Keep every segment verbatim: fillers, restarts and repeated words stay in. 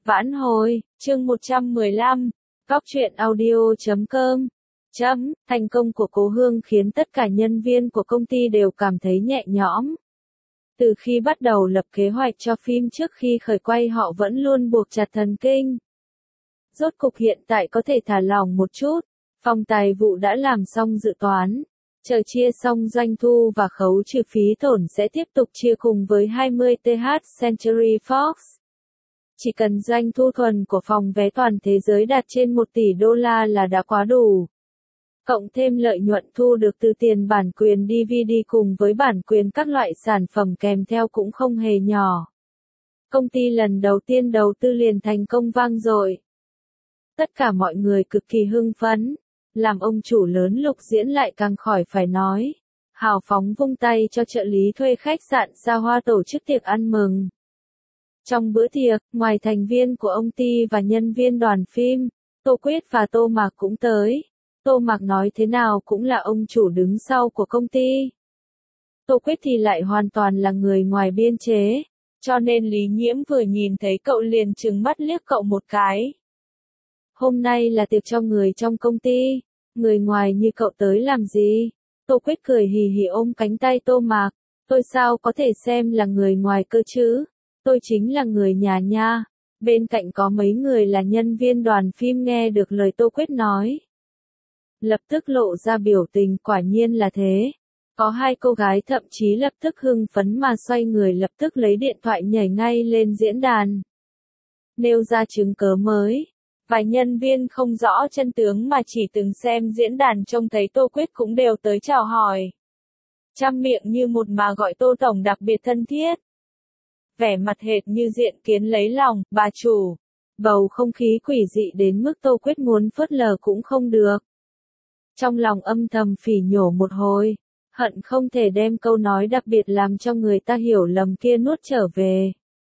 Vãn hồi, chương một trăm mười lăm, Góc truyện audio chấm com. Chấm, thành công của Cố Hương khiến tất cả nhân viên của công ty đều cảm thấy nhẹ nhõm. Từ khi bắt đầu lập kế hoạch cho phim trước khi khởi quay họ vẫn luôn buộc chặt thần kinh. Rốt cục hiện tại có thể thả lỏng một chút, phòng tài vụ đã làm xong dự toán. Chờ chia xong doanh thu và khấu trừ phí tổn sẽ tiếp tục chia cùng với hai mươi T H Century Fox. Chỉ cần doanh thu thuần của phòng vé toàn thế giới đạt trên một tỷ đô la là đã quá đủ. Cộng thêm lợi nhuận thu được từ tiền bản quyền D V D cùng với bản quyền các loại sản phẩm kèm theo cũng không hề nhỏ. Công ty lần đầu tiên đầu tư liền thành công vang dội. Tất cả mọi người cực kỳ hưng phấn. Làm ông chủ lớn Lục Diễn lại càng khỏi phải nói. Hào phóng vung tay cho trợ lý thuê khách sạn xa hoa tổ chức tiệc ăn mừng. Trong bữa tiệc, ngoài thành viên của ông ty và nhân viên đoàn phim, Tô Quyết và Tô Mạc cũng tới. Tô Mạc nói thế nào cũng là ông chủ đứng sau của công ty. Tô Quyết thì lại hoàn toàn là người ngoài biên chế, cho nên Lý Nhiễm vừa nhìn thấy cậu liền trừng mắt liếc cậu một cái. Hôm nay là tiệc cho người trong công ty, người ngoài như cậu tới làm gì? Tô Quyết cười hì hì ôm cánh tay Tô Mạc, tôi sao có thể xem là người ngoài cơ chứ? Tôi chính là người nhà nha. Bên cạnh có mấy người là nhân viên đoàn phim nghe được lời Tô Quyết nói. Lập tức lộ ra biểu tình, quả nhiên là thế. Có hai cô gái thậm chí lập tức hưng phấn mà xoay người lập tức lấy điện thoại nhảy ngay lên diễn đàn. Nêu ra chứng cớ mới. Vài nhân viên không rõ chân tướng mà chỉ từng xem diễn đàn trông thấy Tô Quyết cũng đều tới chào hỏi. Trăm miệng như một mà gọi Tô Tổng đặc biệt thân thiết. Vẻ mặt hệt như diện kiến lấy lòng, bà chủ. Bầu không khí quỷ dị đến mức Tô Quyết muốn phớt lờ cũng không được. Trong lòng âm thầm phỉ nhổ một hồi, hận không thể đem câu nói đặc biệt làm cho người ta hiểu lầm kia nuốt trở về.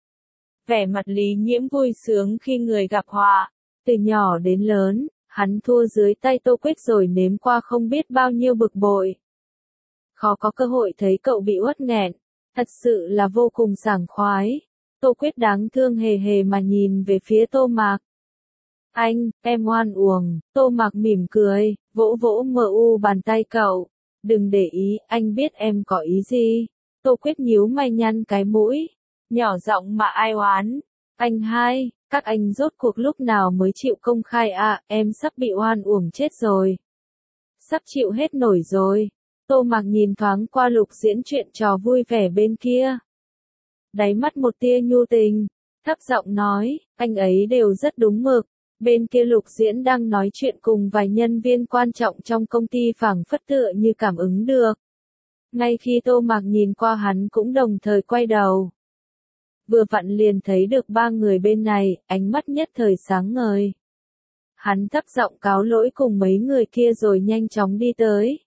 Vẻ mặt Lý Nhiễm vui sướng khi người gặp họa. Từ nhỏ đến lớn, hắn thua dưới tay Tô Quyết rồi nếm qua không biết bao nhiêu bực bội. Khó có cơ hội thấy cậu bị uất nghẹn, thật sự là vô cùng sảng khoái. Tô Quyết đáng thương hề hề mà nhìn về phía Tô Mạc. Anh, em oan uổng, Tô Mạc mỉm cười, vỗ vỗ mờ u bàn tay cậu. Đừng để ý, anh biết em có ý gì. Tô Quyết nhíu mày nhăn cái mũi, nhỏ giọng mà ai oán. Anh hai. Các anh rốt cuộc lúc nào mới chịu công khai à, em sắp bị oan uổng chết rồi. Sắp chịu hết nổi rồi. Tô Mạc nhìn thoáng qua Lục Diễn chuyện trò vui vẻ bên kia. Đáy mắt một tia nhu tình, thấp giọng nói, anh ấy đều rất đúng mực. Bên kia Lục Diễn đang nói chuyện cùng vài nhân viên quan trọng trong công ty phảng phất tựa như cảm ứng được. Ngay khi Tô Mạc nhìn qua hắn cũng đồng thời quay đầu. Vừa vặn liền thấy được ba người bên này, ánh mắt nhất thời sáng ngời. Hắn thấp giọng cáo lỗi cùng mấy người kia rồi nhanh chóng đi tới.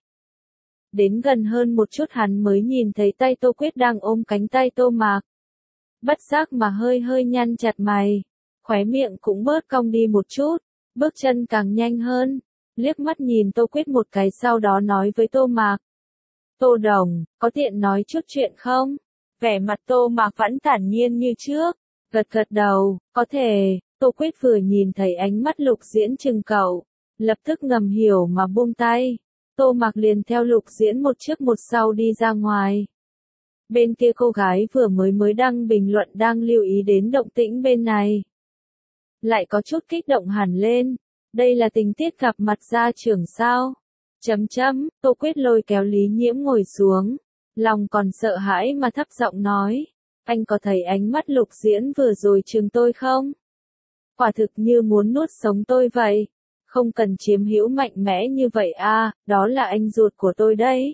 Đến gần hơn một chút hắn mới nhìn thấy tay Tô Quyết đang ôm cánh tay Tô Mạc. Bất giác mà hơi hơi nhăn chặt mày, khóe miệng cũng bớt cong đi một chút, bước chân càng nhanh hơn, liếc mắt nhìn Tô Quyết một cái sau đó nói với Tô Mạc. Tô Đồng, có tiện nói chút chuyện không? Vẻ mặt Tô Mạc vẫn thản nhiên như trước, gật gật đầu, có thể. Tô Quyết vừa nhìn thấy ánh mắt Lục Diễn chừng cậu, lập tức ngầm hiểu mà buông tay. Tô Mạc liền theo Lục Diễn một trước một sau đi ra ngoài. Bên kia cô gái vừa mới mới đăng bình luận đang lưu ý đến động tĩnh bên này. Lại có chút kích động hẳn lên, đây là tình tiết gặp mặt gia trưởng sao? Chấm chấm, Tô Quyết lôi kéo Lý Nhiễm ngồi xuống. Lòng còn sợ hãi mà thấp giọng nói, anh có thấy ánh mắt Lục Diễn vừa rồi chừng tôi không? Quả thực như muốn nuốt sống tôi vậy. Không cần chiếm hữu mạnh mẽ như vậy à, đó là anh ruột của tôi đấy.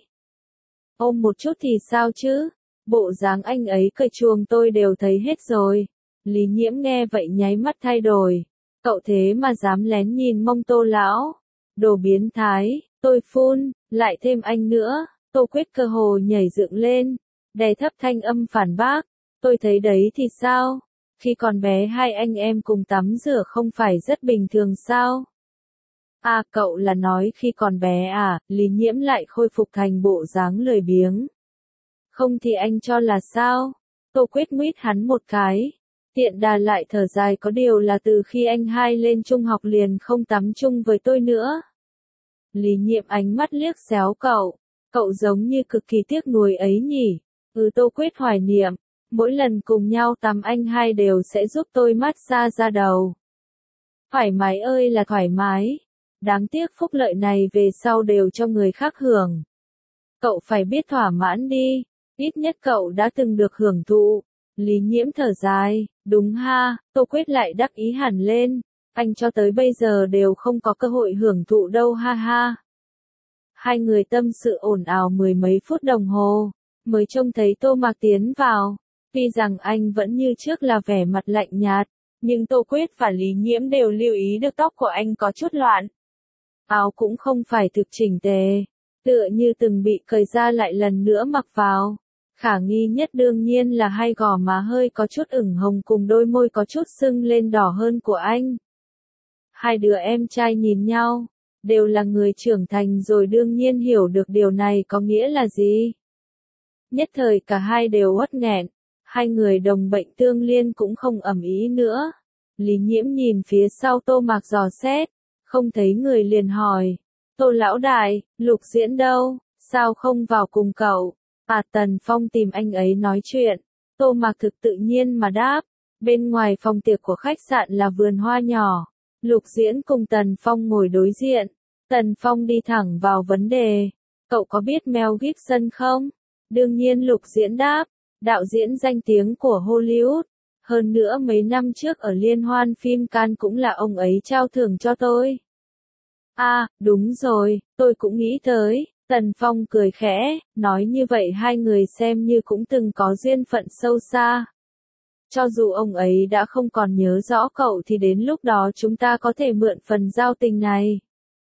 Ôm một chút thì sao chứ? Bộ dáng anh ấy cởi chuồng tôi đều thấy hết rồi. Lý Nhiễm nghe vậy nháy mắt thay đổi. Cậu thế mà dám lén nhìn mông Tô lão. Đồ biến thái, tôi phun, lại thêm anh nữa. Tô Quyết cơ hồ nhảy dựng lên, đè thấp thanh âm phản bác, tôi thấy đấy thì sao? Khi còn bé hai anh em cùng tắm rửa không phải rất bình thường sao? À cậu là nói khi còn bé à, Lý Nhiễm lại khôi phục thành bộ dáng lười biếng. Không thì anh cho là sao? Tô Quyết nguyết hắn một cái. Tiện đà lại thở dài, có điều là từ khi anh hai lên trung học liền không tắm chung với tôi nữa. Lý Nhiệm ánh mắt liếc xéo cậu, cậu giống như cực kỳ tiếc nuối ấy nhỉ. Ừ, Tô Quyết hoài niệm, mỗi lần cùng nhau tắm anh hai đều sẽ giúp tôi massage da đầu. Thoải mái ơi là thoải mái, đáng tiếc phúc lợi này về sau đều cho người khác hưởng. Cậu phải biết thỏa mãn đi, ít nhất cậu đã từng được hưởng thụ. Lý Nhiễm thở dài, đúng ha, Tô Quyết lại đắc ý hẳn lên, anh cho tới bây giờ đều không có cơ hội hưởng thụ đâu ha ha. Hai người tâm sự ồn ào mười mấy phút đồng hồ, mới trông thấy Tô Mạc tiến vào. Tuy rằng anh vẫn như trước là vẻ mặt lạnh nhạt, nhưng Tô Quyết và Lý Nhiễm đều lưu ý được tóc của anh có chút loạn. Áo cũng không phải thực chỉnh tề, tựa như từng bị cởi ra lại lần nữa mặc vào. Khả nghi nhất đương nhiên là hai gò má hơi có chút ửng hồng cùng đôi môi có chút sưng lên đỏ hơn của anh. Hai đứa em trai nhìn nhau, đều là người trưởng thành rồi đương nhiên hiểu được điều này có nghĩa là gì. Nhất thời cả hai đều uất nghẹn, hai người đồng bệnh tương liên cũng không ầm ĩ nữa. Lý Nhiễm nhìn phía sau Tô Mạc dò xét, không thấy người liền hỏi, Tô lão đại, Lục Diễn đâu, sao không vào cùng cậu? À, Tần Phong tìm anh ấy nói chuyện. Tô Mạc thực tự nhiên mà đáp, bên ngoài phòng tiệc của khách sạn là vườn hoa nhỏ. Lục Diễn cùng Tần Phong ngồi đối diện. Tần Phong đi thẳng vào vấn đề, cậu có biết Mel Gibson không? Đương nhiên Lục Diễn đáp, đạo diễn danh tiếng của Hollywood. Hơn nữa mấy năm trước ở liên hoan phim Cannes cũng là ông ấy trao thưởng cho tôi. À, đúng rồi, tôi cũng nghĩ tới. Tần Phong cười khẽ, nói như vậy hai người xem như cũng từng có duyên phận sâu xa. Cho dù ông ấy đã không còn nhớ rõ cậu thì đến lúc đó chúng ta có thể mượn phần giao tình này.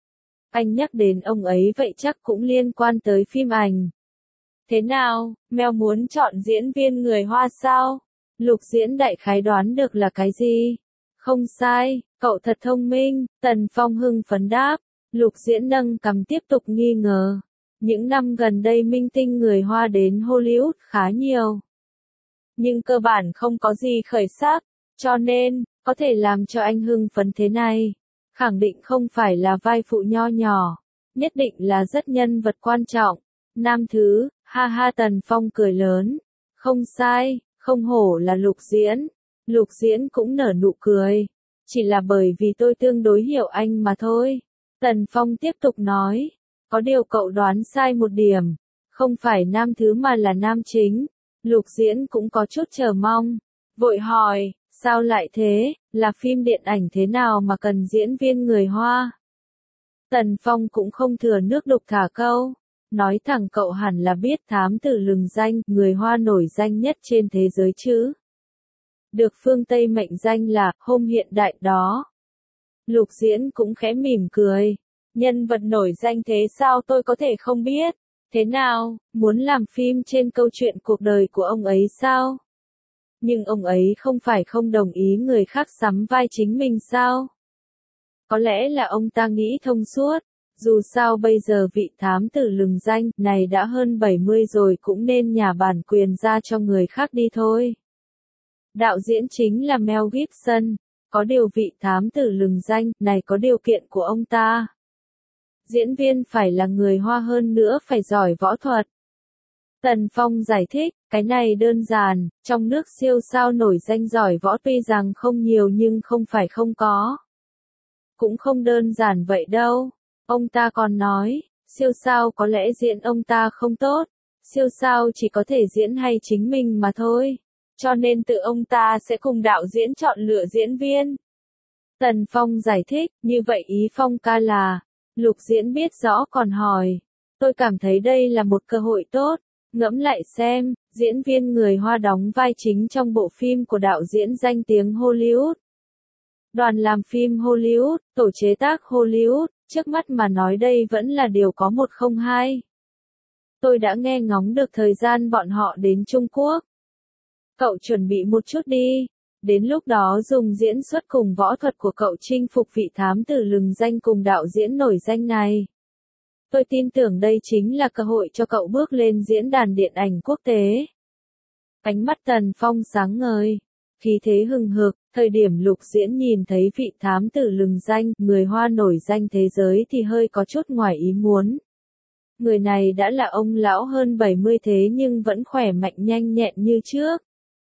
Anh nhắc đến ông ấy vậy chắc cũng liên quan tới phim ảnh. Thế nào, Mel muốn chọn diễn viên người Hoa sao? Lục Diễn đại khái đoán được là cái gì? Không sai, cậu thật thông minh, Tần Phong hưng phấn đáp. Lục Diễn nâng cằm tiếp tục nghi ngờ. Những năm gần đây minh tinh người Hoa đến Hollywood khá nhiều. Nhưng cơ bản không có gì khởi sắc, cho nên, có thể làm cho anh hưng phấn thế này. Khẳng định không phải là vai phụ nho nhỏ, nhất định là rất nhân vật quan trọng. Nam thứ, ha ha Tần Phong cười lớn. Không sai, không hổ là Lục Diễn. Lục Diễn cũng nở nụ cười. Chỉ là bởi vì tôi tương đối hiểu anh mà thôi. Tần Phong tiếp tục nói. Có điều cậu đoán sai một điểm. Không phải nam thứ mà là nam chính. Lục Diễn cũng có chút chờ mong. Vội hỏi, sao lại thế, là phim điện ảnh thế nào mà cần diễn viên người Hoa? Tần Phong cũng không thừa nước đục thả câu. Nói thẳng cậu hẳn là biết Thám Tử Lừng Danh, người Hoa nổi danh nhất trên thế giới chứ. Được phương Tây mệnh danh là Hôm Hiện Đại đó. Lục Diễn cũng khẽ mỉm cười. Nhân vật nổi danh thế sao tôi có thể không biết? Thế nào, muốn làm phim trên câu chuyện cuộc đời của ông ấy sao? Nhưng ông ấy không phải không đồng ý người khác sắm vai chính mình sao? Có lẽ là ông ta nghĩ thông suốt. Dù sao bây giờ vị Thám Tử Lừng Danh này đã hơn bảy mươi rồi cũng nên nhả bản quyền ra cho người khác đi thôi. Đạo diễn chính là Mel Gibson, có điều vị Thám Tử Lừng Danh này có điều kiện của ông ta. Diễn viên phải là người Hoa, hơn nữa phải giỏi võ thuật. Tần Phong giải thích, cái này đơn giản, trong nước siêu sao nổi danh giỏi võ tuy rằng không nhiều nhưng không phải không có. Cũng không đơn giản vậy đâu. Ông ta còn nói, siêu sao có lẽ diễn ông ta không tốt, siêu sao chỉ có thể diễn hay chính mình mà thôi, cho nên tự ông ta sẽ cùng đạo diễn chọn lựa diễn viên. Tần Phong giải thích, như vậy ý Phong ca là, Lục Diễn biết rõ còn hỏi, tôi cảm thấy đây là một cơ hội tốt, ngẫm lại xem, diễn viên người Hoa đóng vai chính trong bộ phim của đạo diễn danh tiếng Hollywood. Đoàn làm phim Hollywood, tổ chế tác Hollywood, trước mắt mà nói đây vẫn là điều có một không hai. Tôi đã nghe ngóng được thời gian bọn họ đến Trung Quốc. Cậu chuẩn bị một chút đi, đến lúc đó dùng diễn xuất cùng võ thuật của cậu chinh phục vị Thám Tử Lừng Danh cùng đạo diễn nổi danh này. Tôi tin tưởng đây chính là cơ hội cho cậu bước lên diễn đàn điện ảnh quốc tế. Ánh mắt Tần Phong sáng ngời. khí thế hừng hực, thời điểm Lục Diễn nhìn thấy vị thám tử lừng danh, người Hoa nổi danh thế giới thì hơi có chút ngoài ý muốn. Người này đã là ông lão hơn bảy mươi thế nhưng vẫn khỏe mạnh nhanh nhẹn như trước.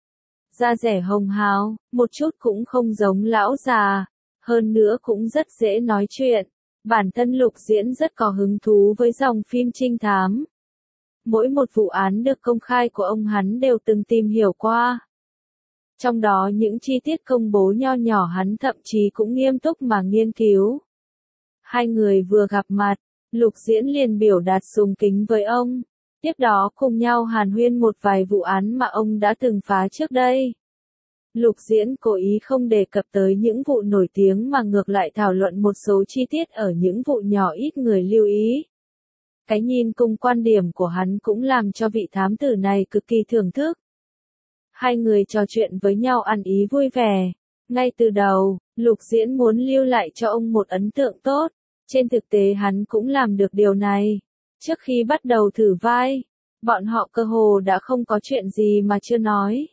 Da dẻ hồng hào, một chút cũng không giống lão già, hơn nữa cũng rất dễ nói chuyện. Bản thân Lục Diễn rất có hứng thú với dòng phim trinh thám. Mỗi một vụ án được công khai của ông hắn đều từng tìm hiểu qua. Trong đó những chi tiết công bố nho nhỏ hắn thậm chí cũng nghiêm túc mà nghiên cứu. Hai người vừa gặp mặt, Lục Diễn liền biểu đạt sùng kính với ông. Tiếp đó cùng nhau hàn huyên một vài vụ án mà ông đã từng phá trước đây. Lục Diễn cố ý không đề cập tới những vụ nổi tiếng mà ngược lại thảo luận một số chi tiết ở những vụ nhỏ ít người lưu ý. Cái nhìn cùng quan điểm của hắn cũng làm cho vị thám tử này cực kỳ thưởng thức. Hai người trò chuyện với nhau ăn ý vui vẻ. Ngay từ đầu, Lục Diễn muốn lưu lại cho ông một ấn tượng tốt. Trên thực tế hắn cũng làm được điều này. Trước khi bắt đầu thử vai, bọn họ cơ hồ đã không có chuyện gì mà chưa nói.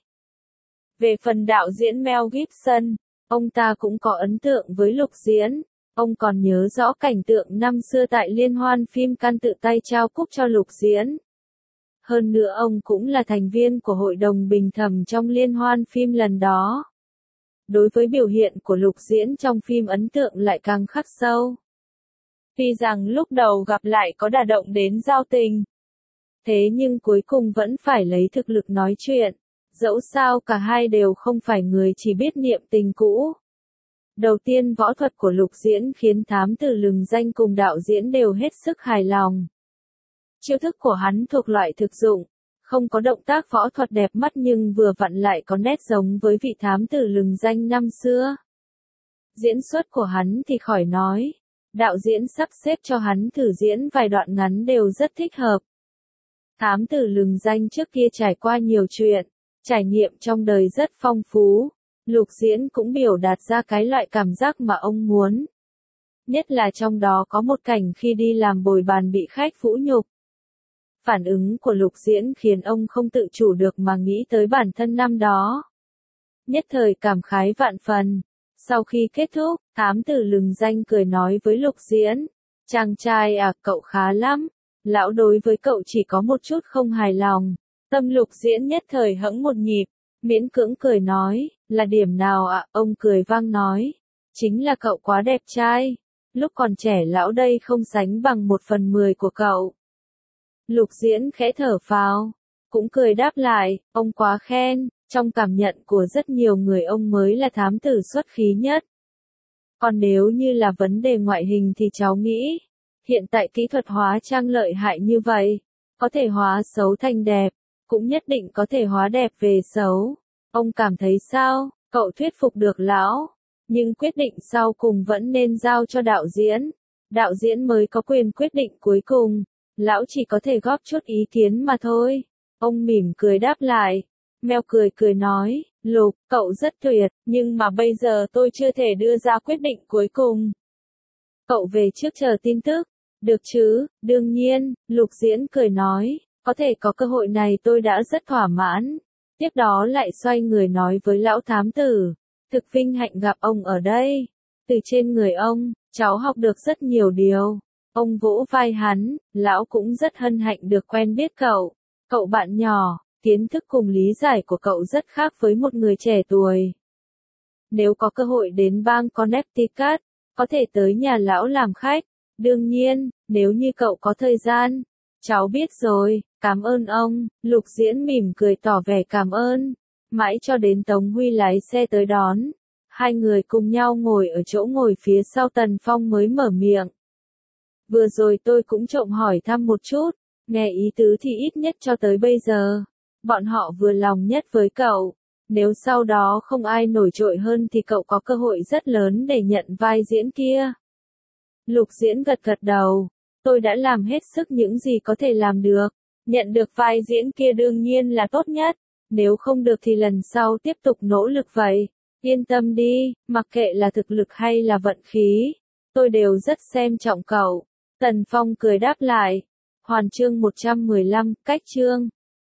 Về phần đạo diễn Mel Gibson, ông ta cũng có ấn tượng với Lục Diễn. Ông còn nhớ rõ cảnh tượng năm xưa tại liên hoan phim Cannes tự tay trao cúp cho Lục Diễn. Hơn nữa ông cũng là thành viên của hội đồng bình thẩm trong liên hoan phim lần đó. Đối với biểu hiện của Lục Diễn trong phim ấn tượng lại càng khắc sâu. Tuy rằng lúc đầu gặp lại có đả động đến giao tình. Thế nhưng cuối cùng vẫn phải lấy thực lực nói chuyện. Dẫu sao cả hai đều không phải người chỉ biết niệm tình cũ. Đầu tiên võ thuật của Lục Diễn khiến thám tử lừng danh cùng đạo diễn đều hết sức hài lòng. Chiêu thức của hắn thuộc loại thực dụng, không có động tác võ thuật đẹp mắt nhưng vừa vặn lại có nét giống với vị thám tử lừng danh năm xưa. Diễn xuất của hắn thì khỏi nói, đạo diễn sắp xếp cho hắn thử diễn vài đoạn ngắn đều rất thích hợp. Thám tử lừng danh trước kia trải qua nhiều chuyện, trải nghiệm trong đời rất phong phú. Lục Diễn cũng biểu đạt ra cái loại cảm giác mà ông muốn. Nhất là trong đó có một cảnh khi đi làm bồi bàn bị khách vũ nhục. Phản ứng của Lục Diễn khiến ông không tự chủ được mà nghĩ tới bản thân năm đó. Nhất thời cảm khái vạn phần. Sau khi kết thúc, thám tử lừng danh cười nói với Lục Diễn. Chàng trai à, cậu khá lắm. Lão đối với cậu chỉ có một chút không hài lòng. Tâm Lục Diễn nhất thời hẫng một nhịp. Miễn cưỡng cười nói, là điểm nào ạ? À? Ông cười vang nói, chính là cậu quá đẹp trai. Lúc còn trẻ lão đây không sánh bằng một phần mười của cậu. Lục Diễn khẽ thở phào, cũng cười đáp lại, ông quá khen, trong cảm nhận của rất nhiều người ông mới là thám tử xuất khí nhất. Còn nếu như là vấn đề ngoại hình thì cháu nghĩ, hiện tại kỹ thuật hóa trang lợi hại như vậy, có thể hóa xấu thành đẹp. Cũng nhất định có thể hóa đẹp về xấu. Ông cảm thấy sao? Cậu thuyết phục được lão. Nhưng quyết định sau cùng vẫn nên giao cho đạo diễn. Đạo diễn mới có quyền quyết định cuối cùng. Lão chỉ có thể góp chút ý kiến mà thôi. Ông mỉm cười đáp lại. Mel cười cười nói, Lục, cậu rất tuyệt, nhưng mà bây giờ tôi chưa thể đưa ra quyết định cuối cùng. Cậu về trước chờ tin tức. Được chứ, đương nhiên, Lục Diễn cười nói. Có thể có cơ hội này tôi đã rất thỏa mãn. Tiếp đó lại xoay người nói với lão thám tử. Thực vinh hạnh gặp ông ở đây. Từ trên người ông, cháu học được rất nhiều điều. Ông vỗ vai hắn, lão cũng rất hân hạnh được quen biết cậu. Cậu bạn nhỏ, kiến thức cùng lý giải của cậu rất khác với một người trẻ tuổi. Nếu có cơ hội đến bang Connecticut, có thể tới nhà lão làm khách. Đương nhiên, nếu như cậu có thời gian. Cháu biết rồi, cảm ơn ông. Lục Diễn mỉm cười tỏ vẻ cảm ơn. Mãi cho đến Tống Huy lái xe tới đón. Hai người cùng nhau ngồi ở chỗ ngồi phía sau Tần Phong mới mở miệng. Vừa rồi tôi cũng trộm hỏi thăm một chút. Nghe ý tứ thì ít nhất cho tới bây giờ. Bọn họ vừa lòng nhất với cậu. Nếu sau đó không ai nổi trội hơn thì cậu có cơ hội rất lớn để nhận vai diễn kia. Lục Diễn gật gật đầu. Tôi đã làm hết sức những gì có thể làm được. Nhận được vai diễn kia đương nhiên là tốt nhất. Nếu không được thì lần sau tiếp tục nỗ lực vậy. Yên tâm đi, mặc kệ là thực lực hay là vận khí. Tôi đều rất xem trọng cậu. Tần Phong cười đáp lại. Hoàn chương một trăm mười lăm, cách chương.